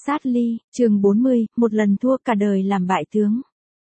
Sát ly, chương 40, một lần thua cả đời làm bại tướng.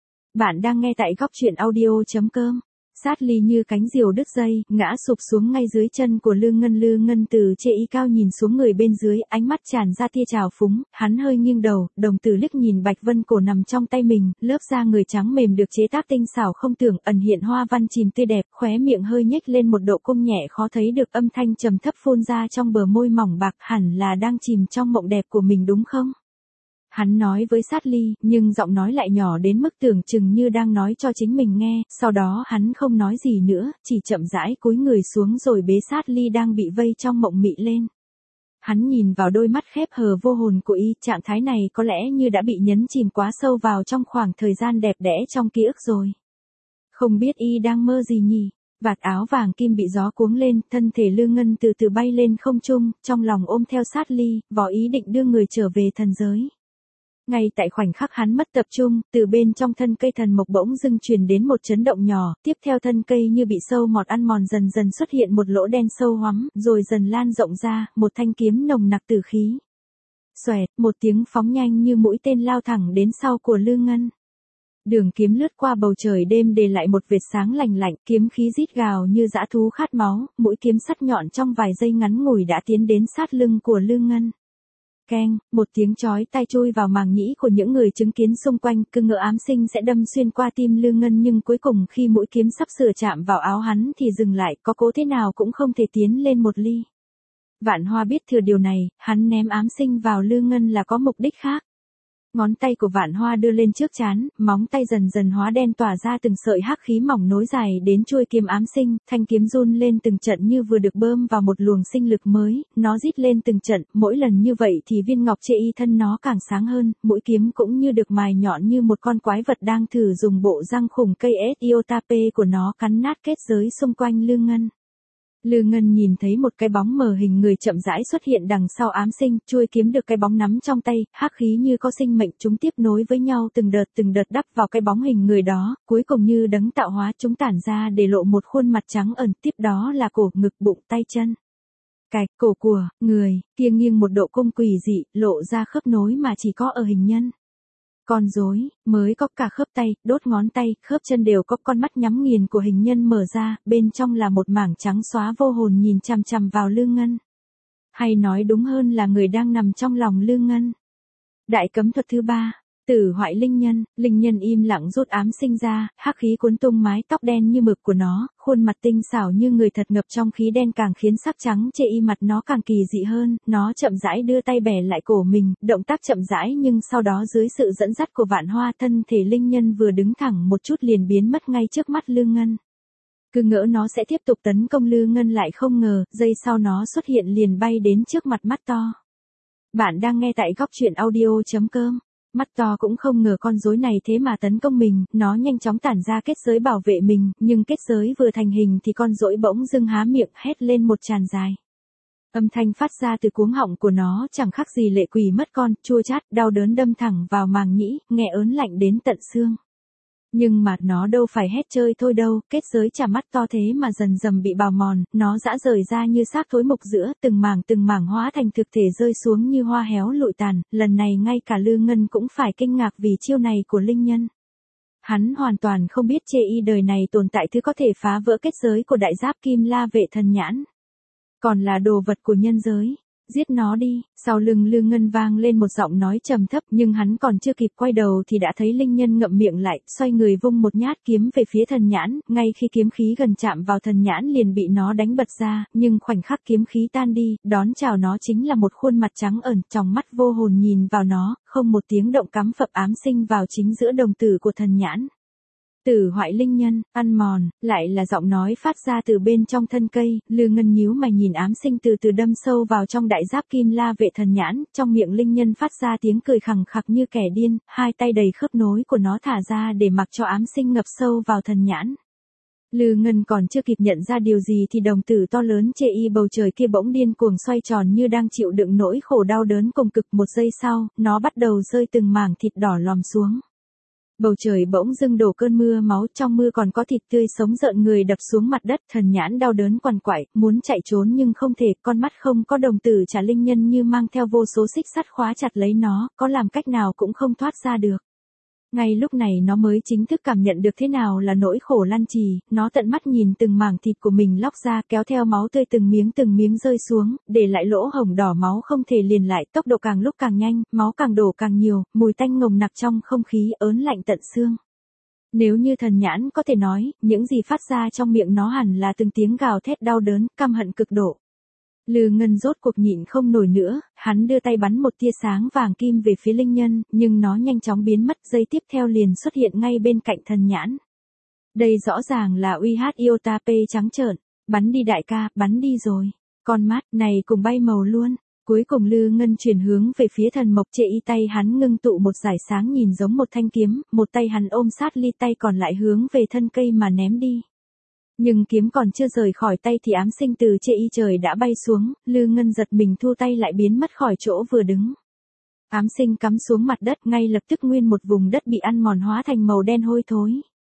Bạn đang nghe tại góc truyện audio.com. Sát ly như cánh diều đứt dây, ngã sụp xuống ngay dưới chân của Lương Ngân. Lương Ngân từ trên cao nhìn xuống người bên dưới, ánh mắt tràn ra tia trào phúng, hắn hơi nghiêng đầu, đồng tử liếc nhìn Bạch Vân cổ nằm trong tay mình, lớp da người trắng mềm được chế tác tinh xảo không tưởng, ẩn hiện hoa văn chìm tươi đẹp, khóe miệng hơi nhếch lên một độ cong nhẹ khó thấy được, âm thanh trầm thấp phun ra trong bờ môi mỏng bạc, hẳn là đang chìm trong mộng đẹp của mình đúng không? Hắn nói với Sát ly, nhưng giọng nói lại nhỏ đến mức tưởng chừng như đang nói cho chính mình nghe, sau đó hắn không nói gì nữa, chỉ chậm rãi cúi người xuống rồi bế Sát ly đang bị vây trong mộng mị lên. Hắn nhìn vào đôi mắt khép hờ vô hồn của y, trạng thái này có lẽ như đã bị nhấn chìm quá sâu vào trong khoảng thời gian đẹp đẽ trong ký ức rồi. Không biết y đang mơ gì nhỉ? Vạt áo vàng kim bị gió cuống lên, thân thể Lương Ngân từ từ bay lên không trung, trong lòng ôm theo Sát ly, vò ý định đưa người trở về thần giới. Ngay tại khoảnh khắc hắn mất tập trung, từ bên trong thân cây thần mộc bỗng dưng truyền đến một chấn động nhỏ, tiếp theo thân cây như bị sâu mọt ăn mòn dần dần xuất hiện một lỗ đen sâu hoắm, rồi dần lan rộng ra, một thanh kiếm nồng nặc tử khí. Xoẹt, một tiếng phóng nhanh như mũi tên lao thẳng đến sau của Lương Ngân. Đường kiếm lướt qua bầu trời đêm để lại một vệt sáng lành lạnh, kiếm khí rít gào như dã thú khát máu, mũi kiếm sắc nhọn trong vài giây ngắn ngủi đã tiến đến sát lưng của Lương Ngân. Keng, một tiếng chói tai chui vào màng nhĩ của những người chứng kiến xung quanh, cứ ngỡ ám sinh sẽ đâm xuyên qua tim Lương Ngân, nhưng cuối cùng khi mũi kiếm sắp sửa chạm vào áo hắn thì dừng lại, có cố thế nào cũng không thể tiến lên một ly. Vạn Hoa biết thừa điều này, hắn ném ám sinh vào Lương Ngân là có mục đích khác. Ngón tay của Vạn Hoa đưa lên trước trán, móng tay dần dần hóa đen tỏa ra từng sợi hắc khí mỏng nối dài đến chuôi kiếm ám sinh, thanh kiếm run lên từng trận như vừa được bơm vào một luồng sinh lực mới, nó rít lên từng trận, mỗi lần như vậy thì viên ngọc chê y thân nó càng sáng hơn, mũi kiếm cũng như được mài nhọn như một con quái vật đang thử dùng bộ răng khủng cây Siotape của nó cắn nát kết giới xung quanh Lương Ngân. Lương Ngân nhìn thấy một cái bóng mờ hình người chậm rãi xuất hiện đằng sau ám sinh, chuôi kiếm được cái bóng nắm trong tay, hắc khí như có sinh mệnh, chúng tiếp nối với nhau từng đợt đắp vào cái bóng hình người đó, cuối cùng như đấng tạo hóa chúng tản ra để lộ một khuôn mặt trắng ẩn, tiếp đó là cổ, ngực, bụng, tay chân. Cạch, cổ của người kia nghiêng một độ cung quỷ dị, lộ ra khớp nối mà chỉ có ở hình nhân. Con rối, mới có cả khớp tay, đốt ngón tay, khớp chân đều có con mắt nhắm nghiền của hình nhân mở ra, bên trong là một mảng trắng xóa vô hồn nhìn chằm chằm vào Lương Ngân. Hay nói đúng hơn là người đang nằm trong lòng Lương Ngân. Đại cấm thuật thứ 3. Tử hoại linh nhân im lặng rút ám sinh ra, hắc khí cuốn tung mái tóc đen như mực của nó, khuôn mặt tinh xảo như người thật ngập trong khí đen càng khiến sắc trắng chê y mặt nó càng kỳ dị hơn, nó chậm rãi đưa tay bẻ lại cổ mình, động tác chậm rãi nhưng sau đó dưới sự dẫn dắt của Vạn Hoa, thân thể linh nhân vừa đứng thẳng một chút liền biến mất ngay trước mắt Lương Ngân. Cứ ngỡ nó sẽ tiếp tục tấn công Lương Ngân lại không ngờ, giây sau nó xuất hiện liền bay đến trước mặt mắt to. Bạn đang nghe tại góc truyện audio.com. Mắt to cũng không ngờ con rối này thế mà tấn công mình, nó nhanh chóng tản ra kết giới bảo vệ mình, nhưng kết giới vừa thành hình thì con rối bỗng dưng há miệng hét lên một tràng dài. Âm thanh phát ra từ cuống họng của nó chẳng khác gì lệ quỷ mất con, chua chát, đau đớn đâm thẳng vào màng nhĩ, nghe ớn lạnh đến tận xương. Nhưng mà nó đâu phải hét chơi thôi đâu, kết giới chà mắt to thế mà dần dần bị bào mòn, nó rã rời ra như xác thối mục giữa, từng mảng hóa thành thực thể rơi xuống như hoa héo lụi tàn, lần này ngay cả Lương Ngân cũng phải kinh ngạc vì chiêu này của linh nhân. Hắn hoàn toàn không biết chê y đời này tồn tại thứ có thể phá vỡ kết giới của đại giáp Kim La Vệ Thần Nhãn. Còn là đồ vật của nhân giới. Giết nó đi, sau lưng Lương Ngân vang lên một giọng nói trầm thấp, nhưng hắn còn chưa kịp quay đầu thì đã thấy linh nhân ngậm miệng lại, xoay người vung một nhát kiếm về phía thần nhãn, ngay khi kiếm khí gần chạm vào thần nhãn liền bị nó đánh bật ra, nhưng khoảnh khắc kiếm khí tan đi, đón chào nó chính là một khuôn mặt trắng ẩn, tròng mắt vô hồn nhìn vào nó, không một tiếng động cắm phập ám sinh vào chính giữa đồng tử của thần nhãn. Tử hoại linh nhân, ăn mòn, lại là giọng nói phát ra từ bên trong thân cây, Lương Ngân nhíu mày nhìn ám sinh từ từ đâm sâu vào trong đại giáp Kim La Vệ Thần Nhãn, trong miệng linh nhân phát ra tiếng cười khằng khặc như kẻ điên, hai tay đầy khớp nối của nó thả ra để mặc cho ám sinh ngập sâu vào thần nhãn. Lương Ngân còn chưa kịp nhận ra điều gì thì đồng tử to lớn chê y bầu trời kia bỗng điên cuồng xoay tròn như đang chịu đựng nỗi khổ đau đớn cùng cực, một giây sau, nó bắt đầu rơi từng mảng thịt đỏ lòm xuống. Bầu trời bỗng dưng đổ cơn mưa máu, trong mưa còn có thịt tươi sống rợn người đập xuống mặt đất, Thần Nhãn đau đớn quằn quại, muốn chạy trốn nhưng không thể, con mắt không có đồng tử trả linh nhân như mang theo vô số xích sắt khóa chặt lấy nó, có làm cách nào cũng không thoát ra được. Ngay lúc này nó mới chính thức cảm nhận được thế nào là nỗi khổ lan trì, nó tận mắt nhìn từng mảng thịt của mình lóc ra kéo theo máu tươi từng miếng rơi xuống, để lại lỗ hổng đỏ máu không thể liền lại, tốc độ càng lúc càng nhanh, máu càng đổ càng nhiều, mùi tanh nồng nặc trong không khí ớn lạnh tận xương. Nếu như Thần Nhãn có thể nói, những gì phát ra trong miệng nó hẳn là từng tiếng gào thét đau đớn, căm hận cực độ. Lư Ngân rốt cuộc nhịn không nổi nữa, hắn đưa tay bắn một tia sáng vàng kim về phía linh nhân, nhưng nó nhanh chóng biến mất, giây tiếp theo liền xuất hiện ngay bên cạnh Thần Nhãn. Đây rõ ràng là UH Iota P trắng trợn, bắn đi đại ca, bắn đi rồi. Con mắt này cùng bay màu luôn. Cuối cùng Lư Ngân chuyển hướng về phía Thần Mộc Trệ Y, tay hắn ngưng tụ một dải sáng nhìn giống một thanh kiếm, một tay hắn ôm sát ly, tay còn lại hướng về thân cây mà ném đi. Nhưng kiếm còn chưa rời khỏi tay thì ám sinh từ Trệ Y trời đã bay xuống, Lư Ngân giật mình thu tay lại biến mất khỏi chỗ vừa đứng. Ám sinh cắm xuống mặt đất, ngay lập tức nguyên một vùng đất bị ăn mòn hóa thành màu đen hôi thối.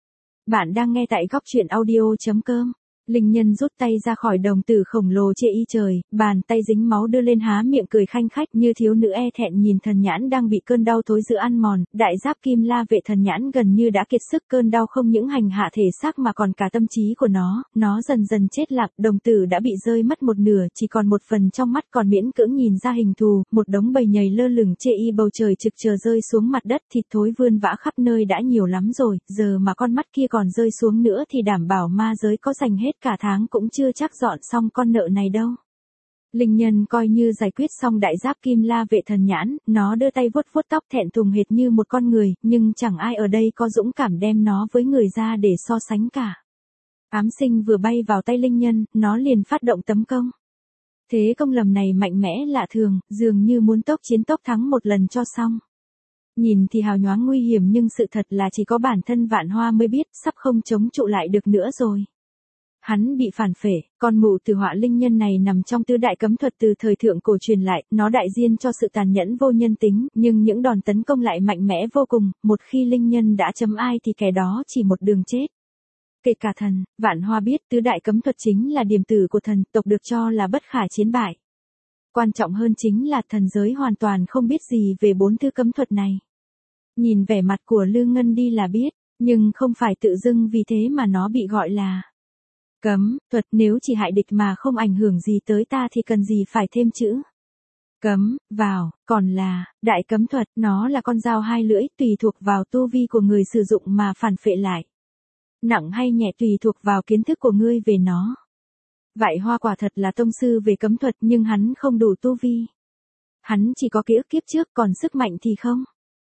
Bạn đang nghe tại góc truyện audio.com. Linh nhân rút tay ra khỏi đồng tử khổng lồ Trệ Y trời, bàn tay dính máu đưa lên há miệng cười khanh khách như thiếu nữ e thẹn nhìn Thần Nhãn đang bị cơn đau thối dữ ăn mòn, đại giáp kim la vệ Thần Nhãn gần như đã kiệt sức, cơn đau không những hành hạ thể xác mà còn cả tâm trí của nó dần dần chết lặng, đồng tử đã bị rơi mất một nửa, chỉ còn một phần trong mắt còn miễn cưỡng nhìn ra hình thù, một đống bầy nhầy lơ lửng Trệ Y bầu trời trực chờ rơi xuống mặt đất, thịt thối vươn vã khắp nơi đã nhiều lắm rồi, giờ mà con mắt kia còn rơi xuống nữa thì đảm bảo ma giới có dành hết cả tháng cũng chưa chắc dọn xong con nợ này đâu. Linh nhân coi như giải quyết xong đại giáp kim la vệ Thần Nhãn, nó đưa tay vuốt vuốt tóc thẹn thùng hệt như một con người, nhưng chẳng ai ở đây có dũng cảm đem nó với người ra để so sánh cả. Ám sinh vừa bay vào tay linh nhân, nó liền phát động tấn công. Thế công lầm này mạnh mẽ lạ thường, dường như muốn tốc chiến tốc thắng một lần cho xong. Nhìn thì hào nhoáng nguy hiểm nhưng sự thật là chỉ có bản thân Vạn Hoa mới biết, sắp không chống trụ lại được nữa rồi. Hắn bị phản phệ, con mụ tử họa linh nhân này nằm trong tứ đại cấm thuật từ thời thượng cổ truyền lại, nó đại diện cho sự tàn nhẫn vô nhân tính, nhưng những đòn tấn công lại mạnh mẽ vô cùng, một khi linh nhân đã chấm ai thì kẻ đó chỉ một đường chết. Kể cả thần, Vạn Hoa biết tứ đại cấm thuật chính là điểm tử của thần tộc được cho là bất khả chiến bại. Quan trọng hơn chính là thần giới hoàn toàn không biết gì về bốn thứ cấm thuật này. Nhìn vẻ mặt của Lư Ngân đi là biết, nhưng không phải tự dưng vì thế mà nó bị gọi là cấm thuật, nếu chỉ hại địch mà không ảnh hưởng gì tới ta thì cần gì phải thêm chữ cấm vào, còn là đại cấm thuật, nó là con dao hai lưỡi, tùy thuộc vào tu vi của người sử dụng mà phản phệ lại. Nặng hay nhẹ tùy thuộc vào kiến thức của ngươi về nó. Vại Hoa quả thật là tông sư về cấm thuật nhưng hắn không đủ tu vi. Hắn chỉ có ký ức kiếp trước, còn sức mạnh thì không.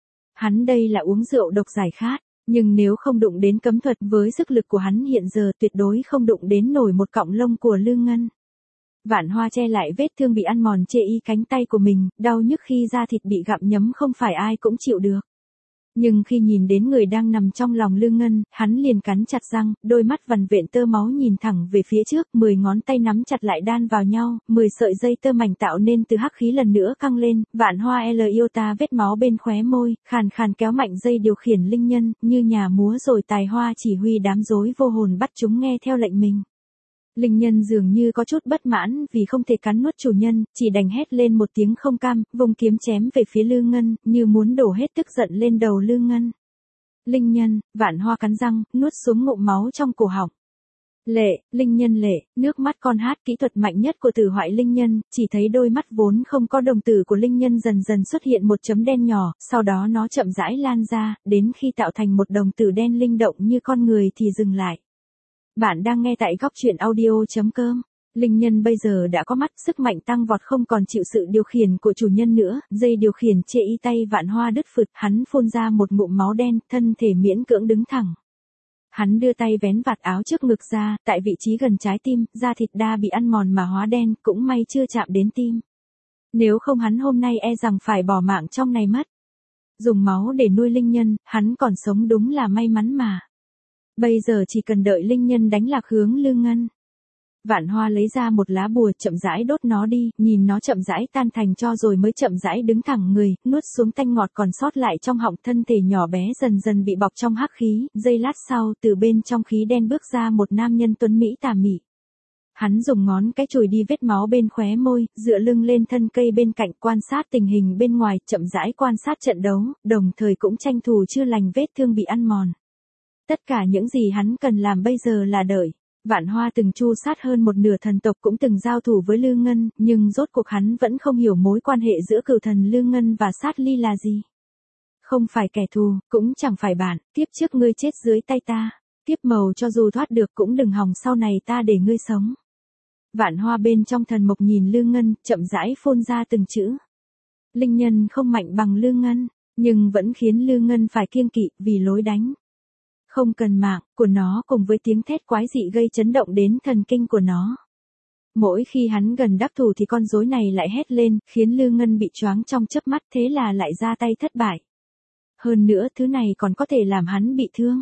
Hắn đây là uống rượu độc giải khát. Nhưng nếu không đụng đến cấm thuật với sức lực của hắn hiện giờ tuyệt đối không đụng đến nổi một cọng lông của Lư Ngân. Vạn Hoa che lại vết thương bị ăn mòn Trệ Y cánh tay của mình, đau nhức khi da thịt bị gặm nhấm không phải ai cũng chịu được. Nhưng khi nhìn đến người đang nằm trong lòng Lư Ngân, hắn liền cắn chặt răng, đôi mắt vằn vện tơ máu nhìn thẳng về phía trước, 10 ngón tay nắm chặt lại đan vào nhau, 10 sợi dây tơ mảnh tạo nên từ hắc khí lần nữa căng lên, Vạn Hoa L Iota vết máu bên khóe môi, khàn khàn kéo mạnh dây điều khiển linh nhân, như nhà múa rồi tài hoa chỉ huy đám rối vô hồn bắt chúng nghe theo lệnh mình. Linh nhân dường như có chút bất mãn vì không thể cắn nuốt chủ nhân, chỉ đành hét lên một tiếng không cam, vùng kiếm chém về phía Lư Ngân, như muốn đổ hết tức giận lên đầu Lư Ngân. Linh nhân, Vạn Hoa cắn răng, nuốt xuống ngụm máu trong cổ họng. Lệ, linh nhân lệ, nước mắt con hát kỹ thuật mạnh nhất của tử hoại linh nhân, chỉ thấy đôi mắt vốn không có đồng tử của linh nhân dần dần xuất hiện một chấm đen nhỏ, sau đó nó chậm rãi lan ra, đến khi tạo thành một đồng tử đen linh động như con người thì dừng lại. Bạn đang nghe tại góc truyện audio.com. Linh nhân bây giờ đã có mắt, sức mạnh tăng vọt không còn chịu sự điều khiển của chủ nhân nữa, dây điều khiển Trệ Y tay Vạn Hoa đứt phượt, hắn phun ra một ngụm máu đen, thân thể miễn cưỡng đứng thẳng. Hắn đưa tay vén vạt áo trước ngực ra, tại vị trí gần trái tim, da thịt đa bị ăn mòn mà hóa đen, cũng may chưa chạm đến tim. Nếu không hắn hôm nay e rằng phải bỏ mạng trong này mất. Dùng máu để nuôi linh nhân, hắn còn sống đúng là may mắn mà. Bây giờ chỉ cần đợi linh nhân đánh lạc hướng Lư Ngân. Vạn Hoa lấy ra một lá bùa chậm rãi đốt nó đi, nhìn nó chậm rãi tan thành tro rồi mới chậm rãi đứng thẳng người, nuốt xuống tanh ngọt còn sót lại trong họng, thân thể nhỏ bé dần dần bị bọc trong hắc khí, giây lát sau, từ bên trong khí đen bước ra một nam nhân tuấn mỹ tà mị. Hắn dùng ngón cái chùi đi vết máu bên khóe môi, dựa lưng lên thân cây bên cạnh quan sát tình hình bên ngoài, chậm rãi quan sát trận đấu, đồng thời cũng tranh thủ chữa lành vết thương bị ăn mòn. Tất cả những gì hắn cần làm bây giờ là đợi. Vạn Hoa từng tru sát hơn một nửa thần tộc, cũng từng giao thủ với Lư Ngân, nhưng rốt cuộc hắn vẫn không hiểu mối quan hệ giữa cửu thần Lư Ngân và Sát Ly là gì. Không phải kẻ thù, cũng chẳng phải bạn, tiếp trước ngươi chết dưới tay ta, tiếp màu cho dù thoát được cũng đừng hòng sau này ta để ngươi sống. Vạn Hoa bên trong thần mộc nhìn Lư Ngân, chậm rãi phun ra từng chữ. Linh nhân không mạnh bằng Lư Ngân, nhưng vẫn khiến Lư Ngân phải kiêng kỵ vì lối đánh không cần mạng của nó cùng với tiếng thét quái dị gây chấn động đến thần kinh của nó. Mỗi khi hắn gần đắc thủ thì con rối này lại hét lên, khiến Lư Ngân bị choáng trong chớp mắt, thế là lại ra tay thất bại. Hơn nữa thứ này còn có thể làm hắn bị thương.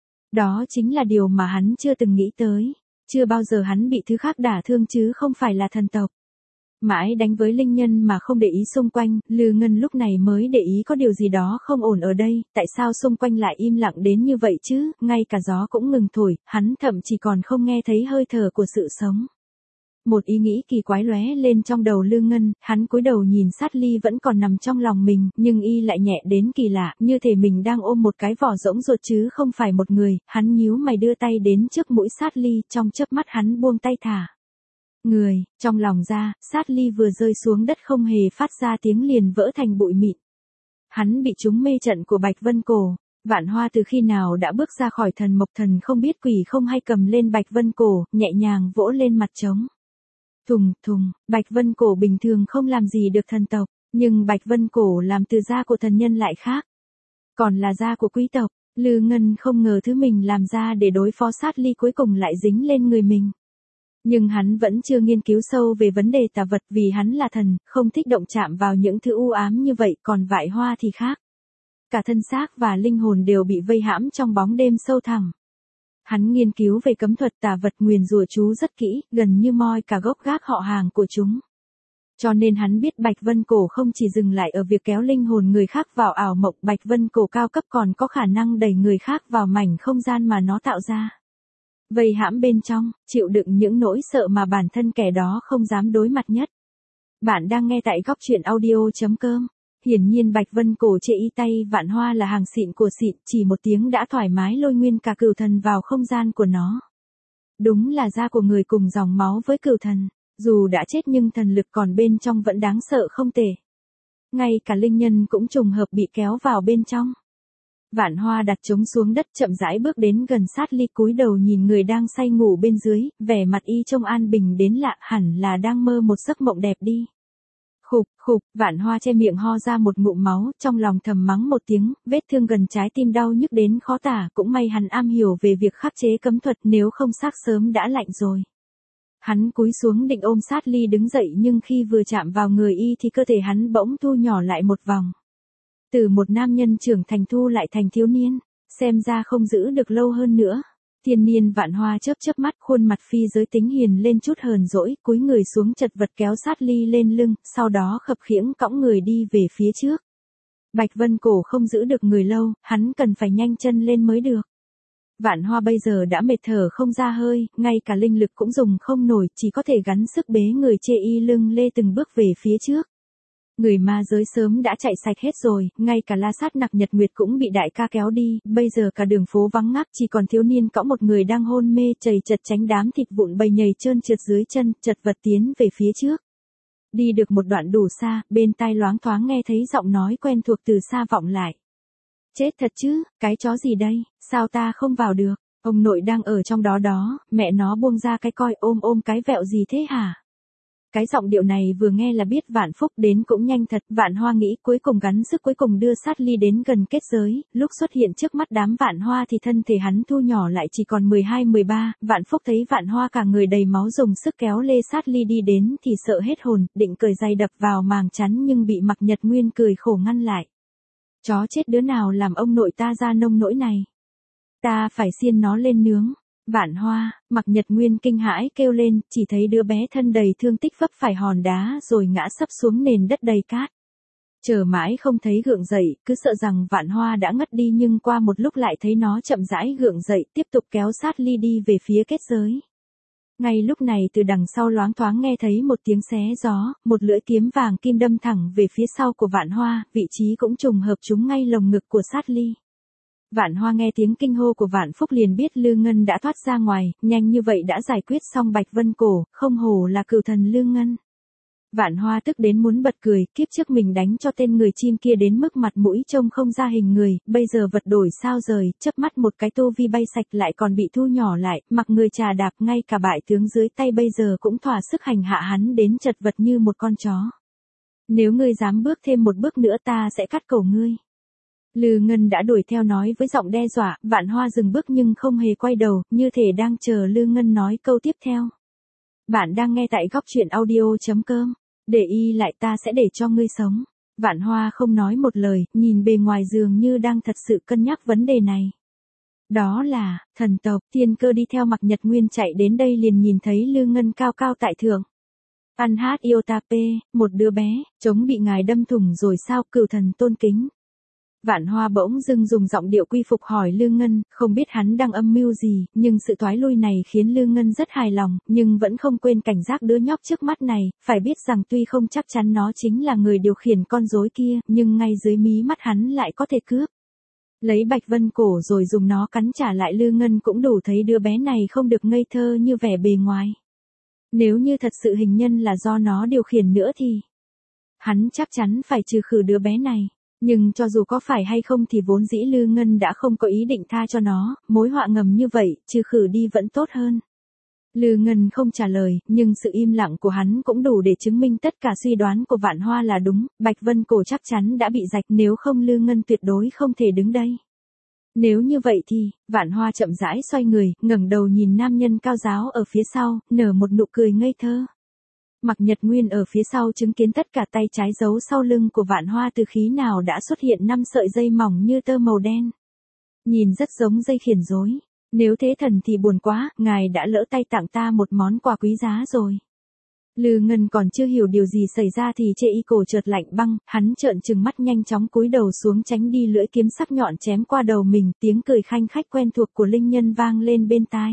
Đó chính là điều mà hắn chưa từng nghĩ tới. Chưa bao giờ hắn bị thứ khác đả thương chứ không phải là thần tộc. Mãi đánh với linh nhân mà không để ý xung quanh, Lư Ngân lúc này mới để ý có điều gì đó không ổn ở đây, tại sao xung quanh lại im lặng đến như vậy chứ, ngay cả gió cũng ngừng thổi, hắn thậm chí còn không nghe thấy hơi thở của sự sống. Một ý nghĩ kỳ quái lóe lên trong đầu Lư Ngân, hắn cúi đầu nhìn Sát Ly vẫn còn nằm trong lòng mình, nhưng y lại nhẹ đến kỳ lạ, như thể mình đang ôm một cái vỏ rỗng ruột chứ không phải một người, hắn nhíu mày đưa tay đến trước mũi Sát Ly, trong chớp mắt hắn buông tay thả người, trong lòng ra, Sát Ly vừa rơi xuống đất không hề phát ra tiếng liền vỡ thành bụi mịn. Hắn bị trúng mê trận của Bạch Vân Cổ. Vạn Hoa từ khi nào đã bước ra khỏi thần mộc, thần không biết quỷ không hay cầm lên Bạch Vân Cổ, nhẹ nhàng vỗ lên mặt trống. Thùng thùng, Bạch Vân Cổ bình thường không làm gì được thần tộc, nhưng Bạch Vân Cổ làm từ da của thần nhân lại khác. Còn là da của quý tộc, Lư Ngân không ngờ thứ mình làm ra để đối phó Sát Ly cuối cùng lại dính lên người mình. Nhưng hắn vẫn chưa nghiên cứu sâu về vấn đề tà vật, vì hắn là thần, không thích động chạm vào những thứ u ám như vậy, còn Vạn Hoa thì khác. Cả thân xác và linh hồn đều bị vây hãm trong bóng đêm sâu thẳm. Hắn nghiên cứu về cấm thuật tà vật nguyền rủa chú rất kỹ, gần như moi cả gốc gác họ hàng của chúng. Cho nên hắn biết Bạch Vân Cổ không chỉ dừng lại ở việc kéo linh hồn người khác vào ảo mộng, Bạch Vân Cổ cao cấp còn có khả năng đẩy người khác vào mảnh không gian mà nó tạo ra. Vây hãm bên trong, chịu đựng những nỗi sợ mà bản thân kẻ đó không dám đối mặt nhất. Bạn đang nghe tại góc truyện audio.com. Hiển nhiên Bạch Vân Cổ chê y tay Vạn Hoa là hàng xịn của xịn, chỉ một tiếng đã thoải mái lôi nguyên cả cửu thần vào không gian của nó. Đúng là da của người cùng dòng máu với cửu thần, dù đã chết nhưng thần lực còn bên trong vẫn đáng sợ không tệ. Ngay cả linh nhân cũng trùng hợp bị kéo vào bên trong. Vạn Hoa đặt trống xuống đất, chậm rãi bước đến gần Sát Ly, cúi đầu nhìn người đang say ngủ bên dưới, vẻ mặt y trông an bình đến lạ, hẳn là đang mơ một giấc mộng đẹp đi. Khục khục, Vạn Hoa che miệng ho ra một ngụm máu, trong lòng thầm mắng một tiếng, vết thương gần trái tim đau nhức đến khó tả, cũng may hắn am hiểu về việc khắc chế cấm thuật, nếu không xác sớm đã lạnh rồi. Hắn cúi xuống định ôm Sát Ly đứng dậy, nhưng khi vừa chạm vào người y thì cơ thể hắn bỗng thu nhỏ lại một vòng. Từ một nam nhân trưởng thành thu lại thành thiếu niên, xem ra không giữ được lâu hơn nữa. Thiên niên Vạn Hoa chớp chớp mắt, khuôn mặt phi giới tính hiền lên chút hờn dỗi, cúi người xuống chật vật kéo Sát Ly lên lưng, sau đó khập khiễng cõng người đi về phía trước. Bạch Vân Cổ không giữ được người lâu, hắn cần phải nhanh chân lên mới được. Vạn Hoa bây giờ đã mệt thở không ra hơi, ngay cả linh lực cũng dùng không nổi, chỉ có thể gắng sức bế người chê y lưng lê từng bước về phía trước. Người ma giới sớm đã chạy sạch hết rồi, ngay cả La Sát Nặc Nhật Nguyệt cũng bị đại ca kéo đi, bây giờ cả đường phố vắng ngắt, chỉ còn thiếu niên cõng một người đang hôn mê chầy chật tránh đám thịt vụn bầy nhầy trơn trượt dưới chân, chật vật tiến về phía trước. Đi được một đoạn đủ xa, bên tai loáng thoáng nghe thấy giọng nói quen thuộc từ xa vọng lại. Chết thật chứ, cái chó gì đây, sao ta không vào được, ông nội đang ở trong đó đó, mẹ nó buông ra cái coi, ôm cái vẹo gì thế hả? Cái giọng điệu này vừa nghe là biết Vạn Phúc đến cũng nhanh thật, Vạn Hoa nghĩ cuối cùng gắng sức cuối cùng đưa Sát Ly đến gần kết giới, lúc xuất hiện trước mắt đám Vạn Hoa thì thân thể hắn thu nhỏ lại chỉ còn 12-13, Vạn Phúc thấy Vạn Hoa cả người đầy máu dùng sức kéo lê Sát Ly đi đến thì sợ hết hồn, định cởi giày đập vào màng chắn nhưng bị Mặc Nhật Nguyên cười khổ ngăn lại. Chó chết đứa nào làm ông nội ta ra nông nỗi này. Ta phải xiên nó lên nướng. Vạn Hoa, Mạc Nhật Nguyên kinh hãi kêu lên, chỉ thấy đứa bé thân đầy thương tích vấp phải hòn đá rồi ngã sấp xuống nền đất đầy cát. Chờ mãi không thấy gượng dậy, cứ sợ rằng Vạn Hoa đã ngất đi nhưng qua một lúc lại thấy nó chậm rãi gượng dậy tiếp tục kéo sát ly đi về phía kết giới. Ngay lúc này từ đằng sau loáng thoáng nghe thấy một tiếng xé gió, một lưỡi kiếm vàng kim đâm thẳng về phía sau của Vạn Hoa, vị trí cũng trùng hợp trúng ngay lồng ngực của sát ly. Vạn Hoa nghe tiếng kinh hô của Vạn Phúc liền biết Lương Ngân đã thoát ra ngoài, nhanh như vậy đã giải quyết xong Bạch Vân Cổ, không hổ là cửu thần Lương Ngân. Vạn Hoa tức đến muốn bật cười, kiếp trước mình đánh cho tên người chim kia đến mức mặt mũi trông không ra hình người, bây giờ vật đổi sao rời, chớp mắt một cái tu vi bay sạch lại còn bị thu nhỏ lại, mặc người trà đạp ngay cả bại tướng dưới tay bây giờ cũng thỏa sức hành hạ hắn đến chật vật như một con chó. Nếu ngươi dám bước thêm một bước nữa ta sẽ cắt cổ ngươi. Lư Ngân đã đuổi theo nói với giọng đe dọa, Vạn Hoa dừng bước nhưng không hề quay đầu, như thể đang chờ Lư Ngân nói câu tiếp theo. Bạn đang nghe tại góc truyện audio.com. Để y lại ta sẽ để cho ngươi sống. Vạn Hoa không nói một lời, nhìn bề ngoài dường như đang thật sự cân nhắc vấn đề này. Đó là, thần tộc, Thiên Cơ đi theo Mạc Nhật Nguyên chạy đến đây liền nhìn thấy Lư Ngân cao cao tại thượng. An hát Iotape, một đứa bé, trống bị ngài đâm thủng rồi sao, cửu thần tôn kính. Vạn Hoa bỗng dưng dùng giọng điệu quy phục hỏi Lương Ngân, không biết hắn đang âm mưu gì, nhưng sự thoái lui này khiến Lương Ngân rất hài lòng, nhưng vẫn không quên cảnh giác đứa nhóc trước mắt này, phải biết rằng tuy không chắc chắn nó chính là người điều khiển con rối kia, nhưng ngay dưới mí mắt hắn lại có thể cướp. Lấy Bạch Vân Cổ rồi dùng nó cắn trả lại Lương Ngân cũng đủ thấy đứa bé này không được ngây thơ như vẻ bề ngoài. Nếu như thật sự hình nhân là do nó điều khiển nữa thì hắn chắc chắn phải trừ khử đứa bé này. Nhưng cho dù có phải hay không thì vốn dĩ Lư Ngân đã không có ý định tha cho nó, mối họa ngầm như vậy, trừ khử đi vẫn tốt hơn. Lư Ngân không trả lời, nhưng sự im lặng của hắn cũng đủ để chứng minh tất cả suy đoán của Vạn Hoa là đúng, Bạch Vân Cổ chắc chắn đã bị rạch, nếu không Lư Ngân tuyệt đối không thể đứng đây. Nếu như vậy thì, Vạn Hoa chậm rãi xoay người, ngẩng đầu nhìn nam nhân cao giáo ở phía sau, nở một nụ cười ngây thơ. Mạc Nhật Nguyên ở phía sau chứng kiến tất cả tay trái giấu sau lưng của Vạn Hoa từ khí nào đã xuất hiện 5 sợi dây mỏng như tơ màu đen. Nhìn rất giống dây khiển rối. Nếu thế thần thì buồn quá, ngài đã lỡ tay tặng ta một món quà quý giá rồi. Lư Ngân còn chưa hiểu điều gì xảy ra thì chê y cổ chợt lạnh băng, hắn trợn trừng mắt nhanh chóng cúi đầu xuống tránh đi lưỡi kiếm sắc nhọn chém qua đầu mình, tiếng cười khanh khách quen thuộc của linh nhân vang lên bên tai.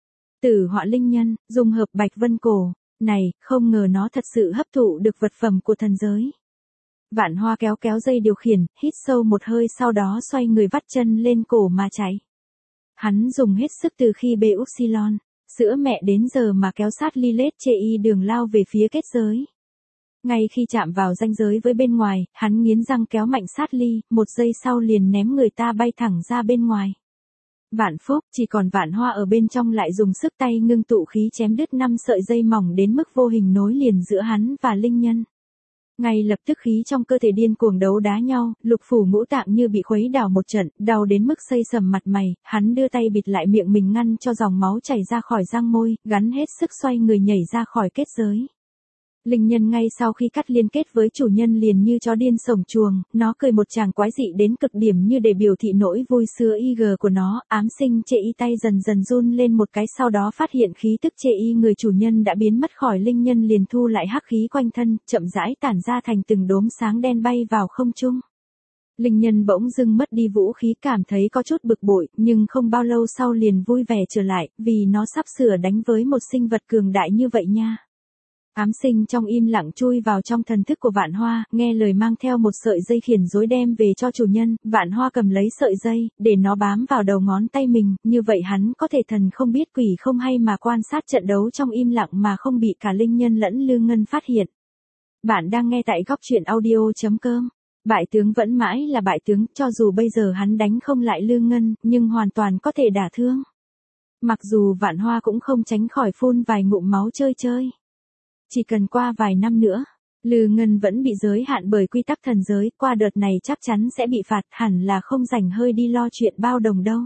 Tử họa linh nhân, dùng hợp Bạch Vân Cổ. Này, không ngờ nó thật sự hấp thụ được vật phẩm của thần giới. Vạn Hoa kéo kéo dây điều khiển, hít sâu một hơi sau đó xoay người vắt chân lên cổ mà chạy. Hắn dùng hết sức từ khi bê Uxilon, sữa mẹ đến giờ mà kéo sát Lilith chê y đường lao về phía kết giới. Ngay khi chạm vào ranh giới với bên ngoài, hắn nghiến răng kéo mạnh sát ly, một giây sau liền ném người ta bay thẳng ra bên ngoài. Vạn Phúc, chỉ còn Vạn Hoa ở bên trong lại dùng sức tay ngưng tụ khí chém đứt 5 sợi dây mỏng đến mức vô hình nối liền giữa hắn và linh nhân. Ngay lập tức khí trong cơ thể điên cuồng đấu đá nhau, lục phủ ngũ tạng như bị khuấy đảo một trận, đau đến mức xây sầm mặt mày, hắn đưa tay bịt lại miệng mình ngăn cho dòng máu chảy ra khỏi răng môi, gắn hết sức xoay người nhảy ra khỏi kết giới. Linh nhân ngay sau khi cắt liên kết với chủ nhân liền như chó điên sổng chuồng, nó cười một tràng quái dị đến cực điểm như để biểu thị nỗi vui xưa IG của nó, ám sinh chê y tay dần dần run lên một cái sau đó phát hiện khí tức chê y người chủ nhân đã biến mất khỏi linh nhân liền thu lại hắc khí quanh thân, chậm rãi tản ra thành từng đốm sáng đen bay vào không trung. Linh nhân bỗng dưng mất đi vũ khí cảm thấy có chút bực bội, nhưng không bao lâu sau liền vui vẻ trở lại, vì nó sắp sửa đánh với một sinh vật cường đại như vậy nha. Ám sinh trong im lặng chui vào trong thần thức của Vạn Hoa, nghe lời mang theo một sợi dây khiển rối đem về cho chủ nhân, Vạn Hoa cầm lấy sợi dây, để nó bám vào đầu ngón tay mình, như vậy hắn có thể thần không biết quỷ không hay mà quan sát trận đấu trong im lặng mà không bị cả linh nhân lẫn Lương Ngân phát hiện. Bạn đang nghe tại góc truyện audio.com. Bại tướng vẫn mãi là bại tướng, cho dù bây giờ hắn đánh không lại Lương Ngân, nhưng hoàn toàn có thể đả thương. Mặc dù Vạn Hoa cũng không tránh khỏi phun vài ngụm máu chơi. Chỉ cần qua vài năm nữa, Lư Ngân vẫn bị giới hạn bởi quy tắc thần giới, qua đợt này chắc chắn sẽ bị phạt, hẳn là không rảnh hơi đi lo chuyện bao đồng đâu.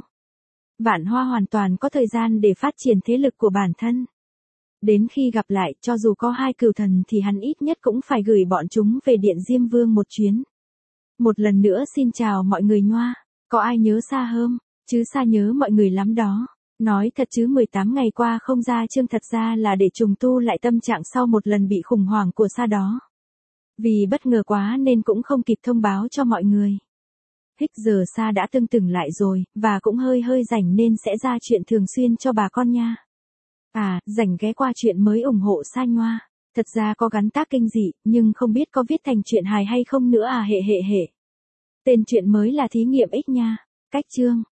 Vạn Hoa hoàn toàn có thời gian để phát triển thế lực của bản thân. Đến khi gặp lại, cho dù có 2 cửu thần thì hắn ít nhất cũng phải gửi bọn chúng về Điện Diêm Vương một chuyến. Một lần nữa xin chào mọi người nhoa, có ai nhớ Sa Hơm, chứ Sa nhớ mọi người lắm đó. Nói thật chứ 18 ngày qua không ra chương thật ra là để trùng tu lại tâm trạng sau một lần bị khủng hoảng của Sa đó. Vì bất ngờ quá nên cũng không kịp thông báo cho mọi người. Hích giờ Sa đã tưng tửng lại rồi, và cũng hơi rảnh nên sẽ ra chuyện thường xuyên cho bà con nha. À, rảnh ghé qua chuyện mới ủng hộ Sa Nhoa. Thật ra có gắn tác kinh dị, nhưng không biết có viết thành chuyện hài hay không nữa à hệ. Tên chuyện mới là thí nghiệm X nha. Cách chương.